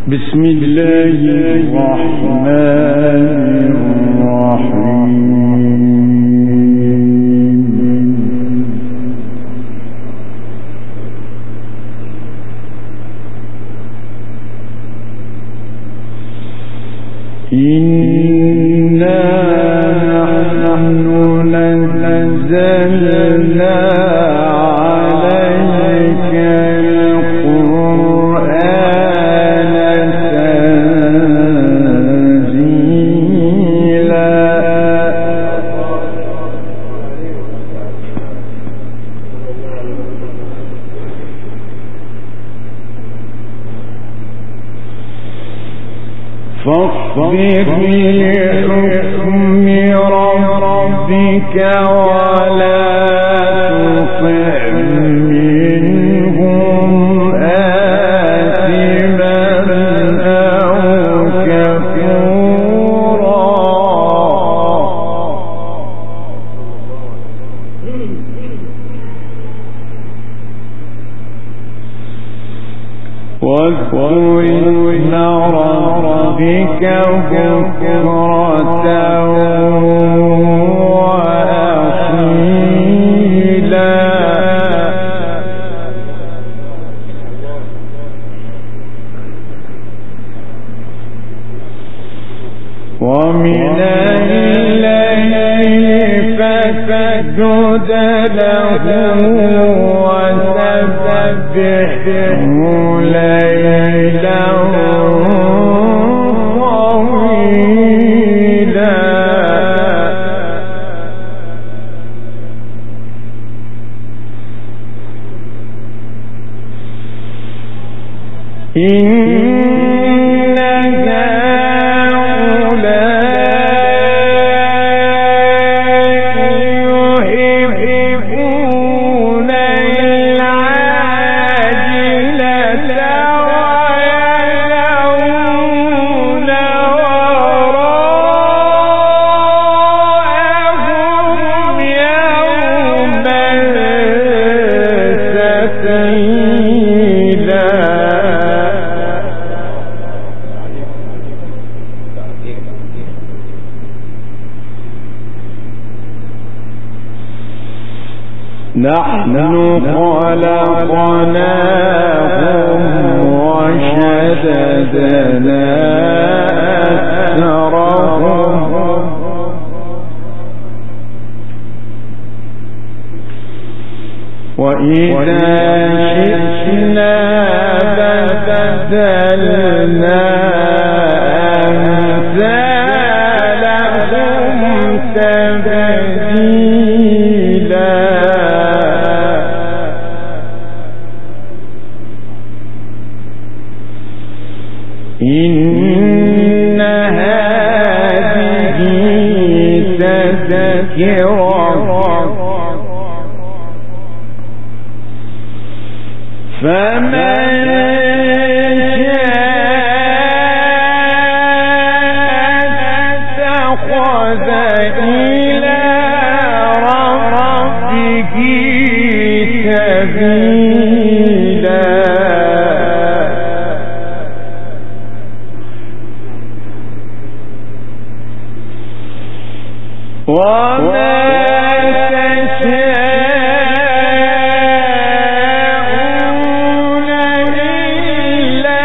بسم الله الرحمن الرحيم. إنا نحن نزلنا عليك القرآن تنزيلا. فاصبر لحكم ربك ولا تطع منهم آثما أو كفورا. واذكر اسم ربك بكرة وأصيلا. ومن الليل فاسجد له وسبحه ليلا طويلا. إن نحن خلقناهم وشددنا أسرهم وإذا شئنا بدلنا أمثالهم تبديلا. إن هذه تذكرة فمن شاء اتخذ إلى ربه سبيلا. وما تشاءون إلا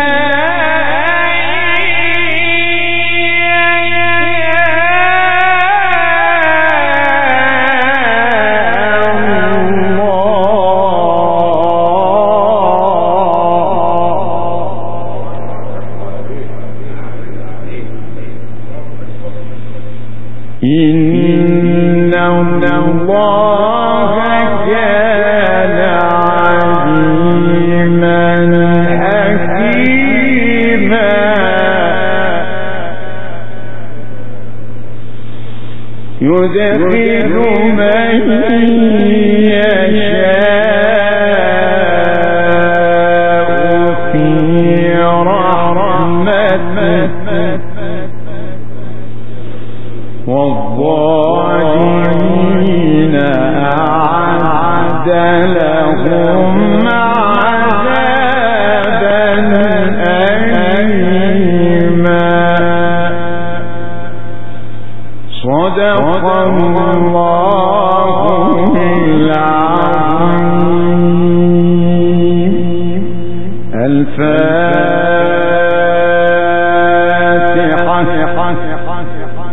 إن الله كان عليما حكيما. يدخل من يشاء في رحمته والظالمين أعد لهم عذابا أليما. صدق الله العظيم. الفاتحة.